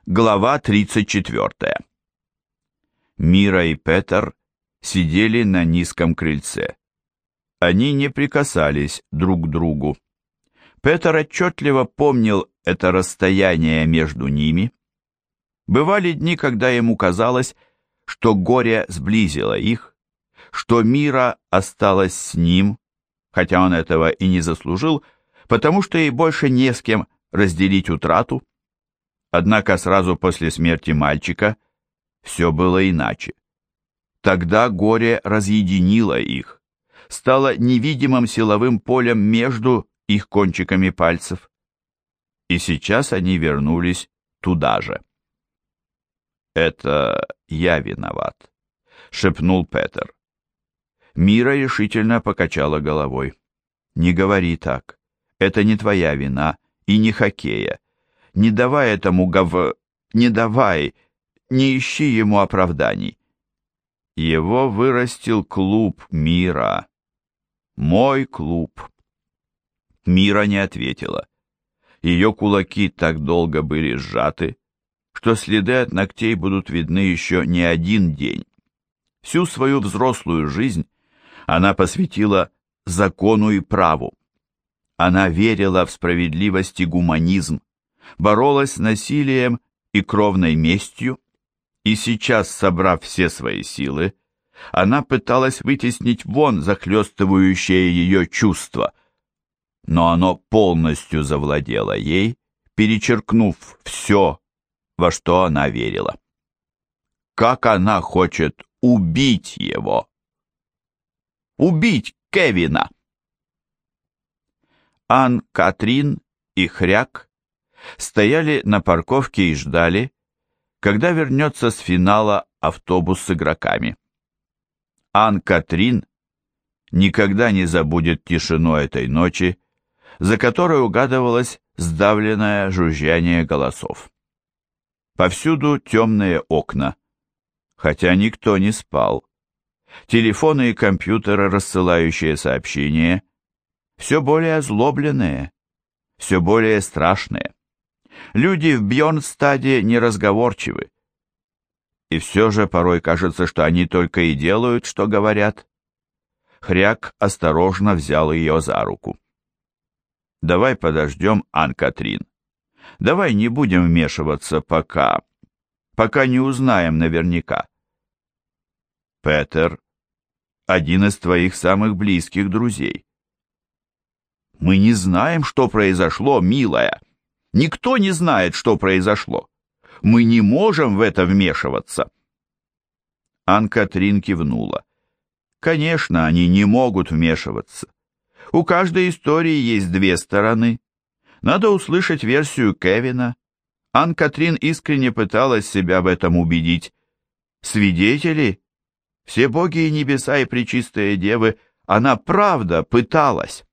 Глава 34. Мира и Петер сидели на низком крыльце. Они не прикасались друг к другу. Петер отчетливо помнил это расстояние между ними. Бывали дни, когда ему казалось, что горе сблизило их, что Мира осталась с ним, хотя он этого и не заслужил, потому что ей больше не с кем разделить утрату. Однако сразу после смерти мальчика все было иначе. Тогда горе разъединило их, стало невидимым силовым полем между их кончиками пальцев. И сейчас они вернулись туда же. «Это я виноват», — шепнул Петер. Мира решительно покачала головой. «Не говори так. Это не твоя вина и не хоккея. Не давай этому Не давай, не ищи ему оправданий. Его вырастил клуб Мира. Мой клуб». Мира не ответила. Ее кулаки так долго были сжаты, что следы от ногтей будут видны еще не один день. Всю свою взрослую жизнь она посвятила закону и праву. Она верила в справедливость и гуманизм, боролась с насилием и кровной местью, и сейчас, собрав все свои силы, она пыталась вытеснить вон захлестывающее ее чувство, но оно полностью завладело ей, перечеркнув все, во что она верила. Как она хочет убить его! Убить Кевина! Ан-Катрин и Хряк стояли на парковке и ждали, когда вернется с финала автобус с игроками. Ан-Катрин никогда не забудет тишину этой ночи, за которой угадывалось сдавленное жужжание голосов. Повсюду темные окна, хотя никто не спал. Телефоны и компьютеры, рассылающие сообщения, все более озлобленные, все более страшные. Люди в Бьорнстаде неразговорчивы. И все же порой кажется, что они только и делают, что говорят. Хряк осторожно взял ее за руку. «Давай подождем, Ан-Катрин. Давай не будем вмешиваться пока не узнаем наверняка. Петер — один из твоих самых близких друзей. Мы не знаем, что произошло, милая. Никто не знает, что произошло. Мы не можем в это вмешиваться». Ан-Катрин кивнула. Конечно, они не могут вмешиваться. У каждой истории есть две стороны. Надо услышать версию Кевина. Ан-Катрин искренне пыталась себя в этом убедить. Свидетели, все боги и небеса и пречистые девы, она правда пыталась.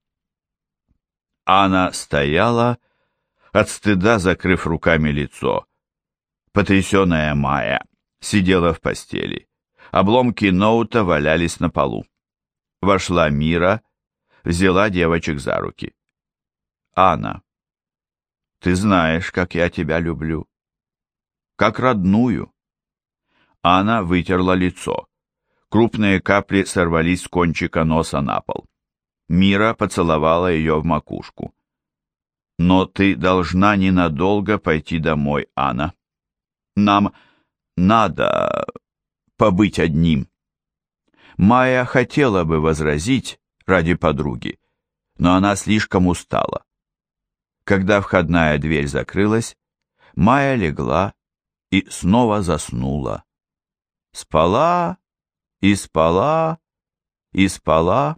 Анна стояла, от стыда закрыв руками лицо. Потрясенная Майя сидела в постели. Обломки ноута валялись на полу. Вошла Мира, взяла девочек за руки. «Анна, ты знаешь, как я тебя люблю. Как родную». Анна вытерла лицо. Крупные капли сорвались с кончика носа на пол. Мира поцеловала ее в макушку. «Но ты должна ненадолго пойти домой, Анна. Нам надо побыть одним». Майя хотела бы возразить ради подруги, но она слишком устала. Когда входная дверь закрылась, Майя легла и снова заснула. Спала и спала и спала.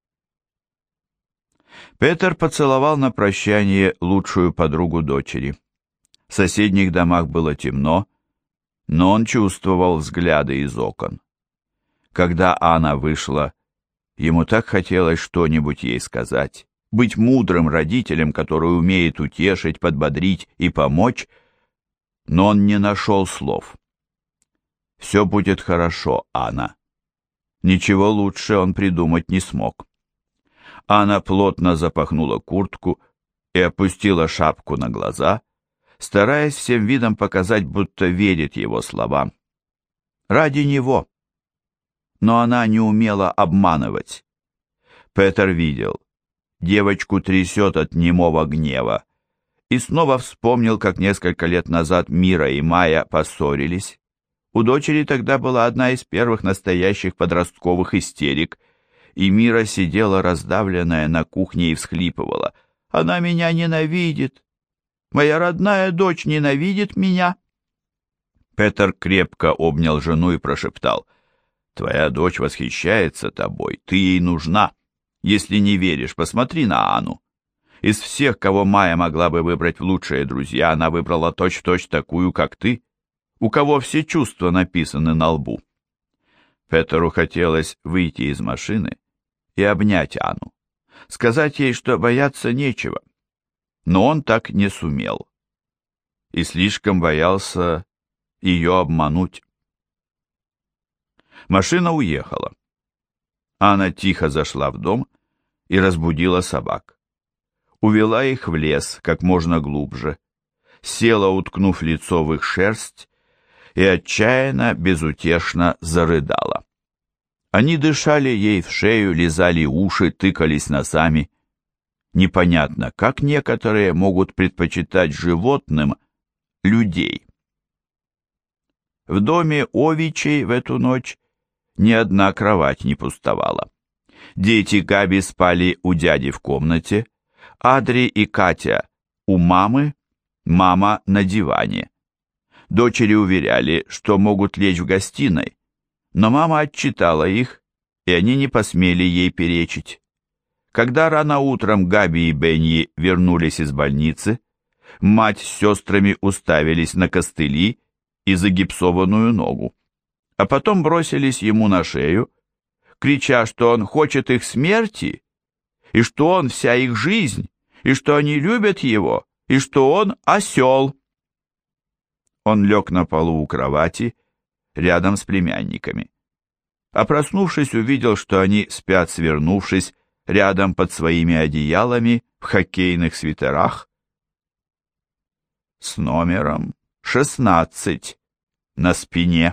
Петер поцеловал на прощание лучшую подругу дочери. В соседних домах было темно, но он чувствовал взгляды из окон. Когда Анна вышла, ему так хотелось что-нибудь ей сказать, быть мудрым родителем, который умеет утешить, подбодрить и помочь, но он не нашел слов. «Все будет хорошо, Анна». Ничего лучше он придумать не смог. Анна плотно запахнула куртку и опустила шапку на глаза, стараясь всем видом показать, будто верит его словам. Ради него. Но она не умела обманывать. Петер видел. Девочку трясет от немого гнева. И снова вспомнил, как несколько лет назад Мира и Майя поссорились. У дочери тогда была одна из первых настоящих подростковых истерик, и Мира сидела раздавленная на кухне и всхлипывала. «Она меня ненавидит! Моя родная дочь ненавидит меня!» Петер крепко обнял жену и прошептал: «Твоя дочь восхищается тобой, ты ей нужна. Если не веришь, посмотри на Анну. Из всех, кого Майя могла бы выбрать в лучшие друзья, она выбрала точь-в-точь такую, как ты, у кого все чувства написаны на лбу». Петеру хотелось выйти из машины и обнять Анну, сказать ей, что бояться нечего, но он так не сумел и слишком боялся ее обмануть. Машина уехала. Анна тихо зашла в дом и разбудила собак. Увела их в лес как можно глубже, села, уткнув лицо в их шерсть, и отчаянно, безутешно зарыдала. Они дышали ей в шею, лизали уши, тыкались носами. Непонятно, как некоторые могут предпочитать животным людей. В доме Овичей в эту ночь ни одна кровать не пустовала. Дети Габи спали у дяди в комнате, Адри и Катя у мамы, мама на диване. Дочери уверяли, что могут лечь в гостиной, но мама отчитала их, и они не посмели ей перечить. Когда рано утром Габи и Бенни вернулись из больницы, мать с сестрами уставились на костыли и загипсованную ногу, а потом бросились ему на шею, крича, что он хочет их смерти, и что он вся их жизнь, и что они любят его, и что он осел. Он лег на полу у кровати, рядом с племянниками. А проснувшись, увидел, что они спят, свернувшись, рядом под своими одеялами, в хоккейных свитерах, с номером 16 на спине.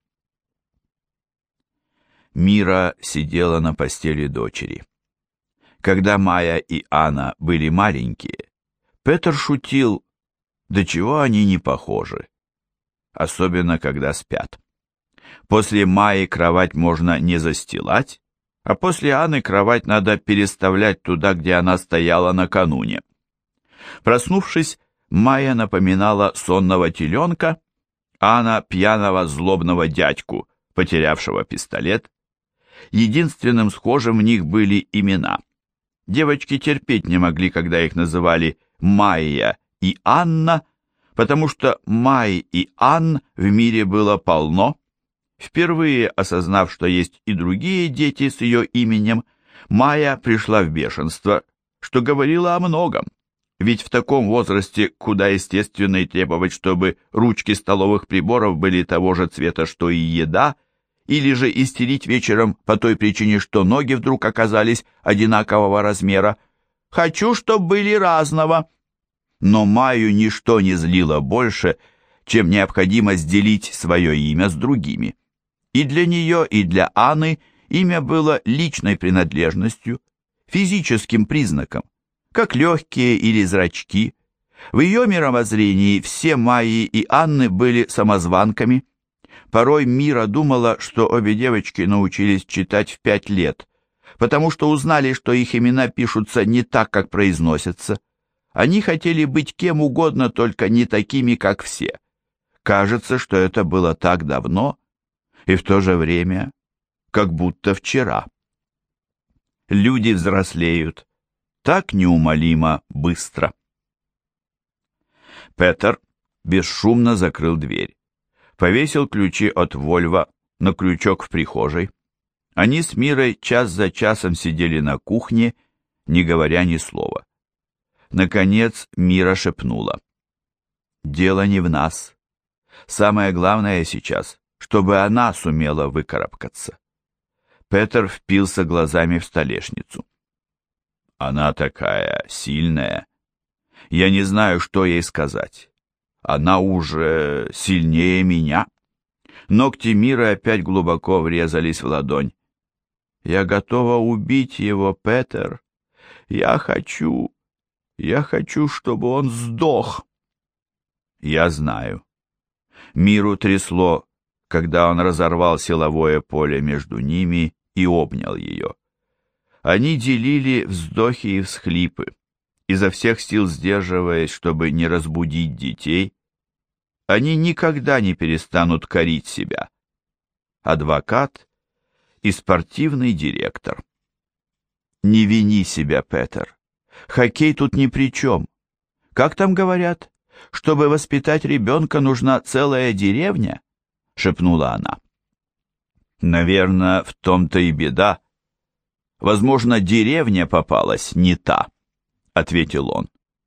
Мира сидела на постели дочери. Когда Майя и Анна были маленькие, Петер шутил, до чего они не похожи, особенно когда спят. После Майи кровать можно не застилать, а после Анны кровать надо переставлять туда, где она стояла накануне. Проснувшись, Майя напоминала сонного теленка, а Анна пьяного злобного дядьку, потерявшего пистолет. Единственным схожим в них были имена. Девочки терпеть не могли, когда их называли Майя и Анна, потому что Май и Ан в мире было полно. Впервые осознав, что есть и другие дети с ее именем, Майя пришла в бешенство, что говорила о многом. Ведь в таком возрасте куда естественно и требовать, чтобы ручки столовых приборов были того же цвета, что и еда, или же истерить вечером по той причине, что ноги вдруг оказались одинакового размера. «Хочу, чтобы были разного». Но Майю ничто не злило больше, чем необходимость делить свое имя с другими. И для нее, и для Анны имя было личной принадлежностью, физическим признаком, как легкие или зрачки. В ее мировоззрении все Майи и Анны были самозванками. Порой Мира думала, что обе девочки научились читать в 5 лет, потому что узнали, что их имена пишутся не так, как произносятся. Они хотели быть кем угодно, только не такими, как все. Кажется, что это было так давно, и в то же время, как будто вчера. Люди взрослеют так неумолимо быстро. Петер бесшумно закрыл дверь, повесил ключи от Вольво на крючок в прихожей. Они с Мирой час за часом сидели на кухне, не говоря ни слова. Наконец Мира шепнула: «Дело не в нас. Самое главное сейчас, чтобы она сумела выкарабкаться». Петер впился глазами в столешницу. «Она такая сильная. Я не знаю, что ей сказать. Она уже сильнее меня. Ногти Миры опять глубоко врезались в ладонь. Я готова убить его, Петер. Я хочу, чтобы он сдох. Я знаю. Миру трясло, когда он разорвал силовое поле между ними и обнял ее. Они делили вздохи и всхлипы, изо всех сил сдерживаясь, чтобы не разбудить детей. Они никогда не перестанут корить себя. Адвокат и спортивный директор. Не вини себя, Петер. Хоккей тут ни при чем. Как там говорят? Чтобы воспитать ребенка, нужна целая деревня, шепнула она. Наверное, в том-то и беда. Возможно, деревня попалась не та, ответил он.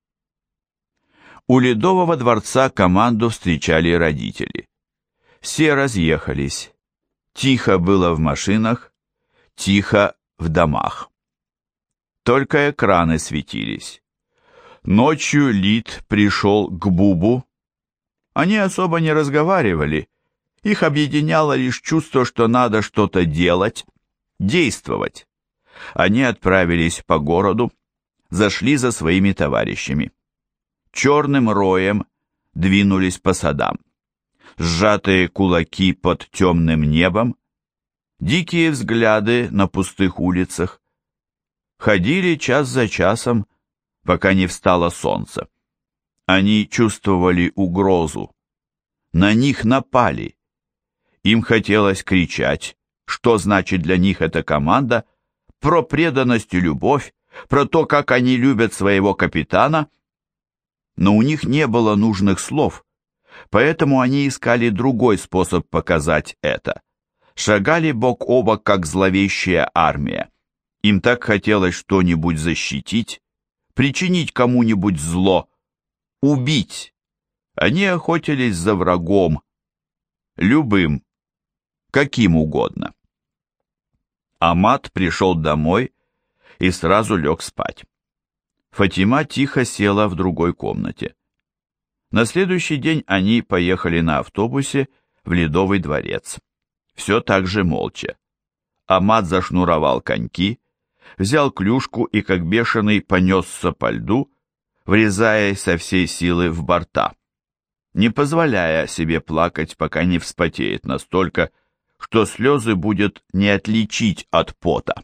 У Ледового дворца команду встречали родители. Все разъехались. Тихо было в машинах, тихо в домах. Только экраны светились. Ночью Лид пришел к Бубу. Они особо не разговаривали. Их объединяло лишь чувство, что надо что-то делать, действовать. Они отправились по городу, зашли за своими товарищами. Черным роем двинулись по садам. Сжатые кулаки под темным небом, дикие взгляды на пустых улицах. Ходили час за часом, пока не встало солнце. Они чувствовали угрозу. На них напали. Им хотелось кричать, что значит для них эта команда, про преданность и любовь, про то, как они любят своего капитана. Но у них не было нужных слов, поэтому они искали другой способ показать это. Шагали бок о бок, как зловещая армия. Им так хотелось что-нибудь защитить, причинить кому-нибудь зло, убить. Они охотились за врагом, любым, каким угодно. Амат пришел домой и сразу лег спать. Фатима тихо села в другой комнате. На следующий день они поехали на автобусе в Ледовый дворец. Все так же молча. Амат зашнуровал коньки, взял клюшку и, как бешеный, понесся по льду, врезаясь со всей силы в борта, не позволяя себе плакать, пока не вспотеет настолько, что слезы будет не отличить от пота.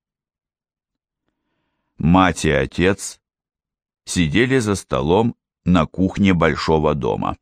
Мать и отец сидели за столом на кухне большого дома.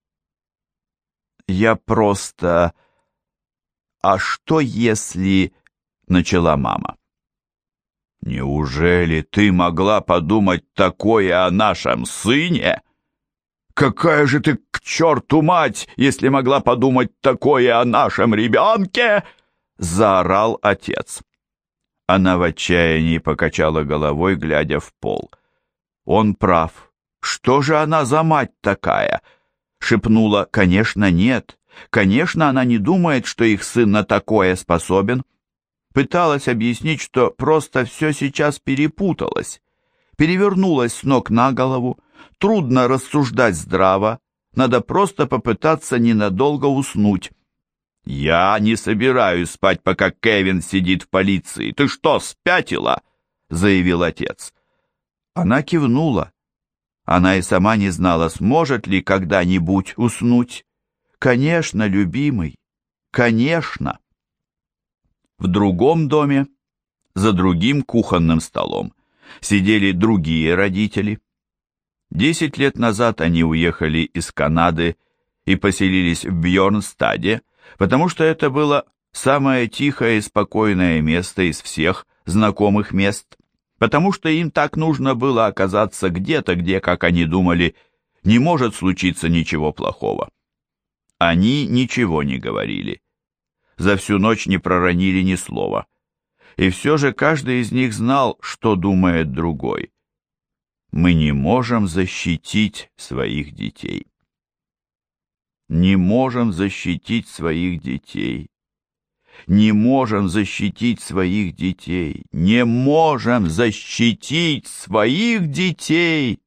«Я просто... А что если...» — начала мама. «Неужели ты могла подумать такое о нашем сыне? Какая же ты к черту мать, если могла подумать такое о нашем ребенке?» — заорал отец. Она в отчаянии покачала головой, глядя в пол. «Он прав. Что же она за мать такая?» — шепнула. «Конечно, нет. Конечно, она не думает, что их сын на такое способен». Пыталась объяснить, что просто все сейчас перепуталось, перевернулось с ног на голову, трудно рассуждать здраво, надо просто попытаться ненадолго уснуть. «Я не собираюсь спать, пока Кевин сидит в полиции. Ты что, спятила?» — заявил отец. Она кивнула. Она и сама не знала, сможет ли когда-нибудь уснуть. «Конечно, любимый, конечно». В другом доме, за другим кухонным столом, сидели другие родители. 10 лет назад они уехали из Канады и поселились в Бьорнстаде, потому что это было самое тихое и спокойное место из всех знакомых мест, потому что им так нужно было оказаться где-то, где, как они думали, не может случиться ничего плохого. Они ничего не говорили. За всю ночь не проронили ни слова. И все же каждый из них знал, что думает другой. Мы не можем защитить своих детей. Не можем защитить своих детей. Не можем защитить своих детей. Не можем защитить своих детей.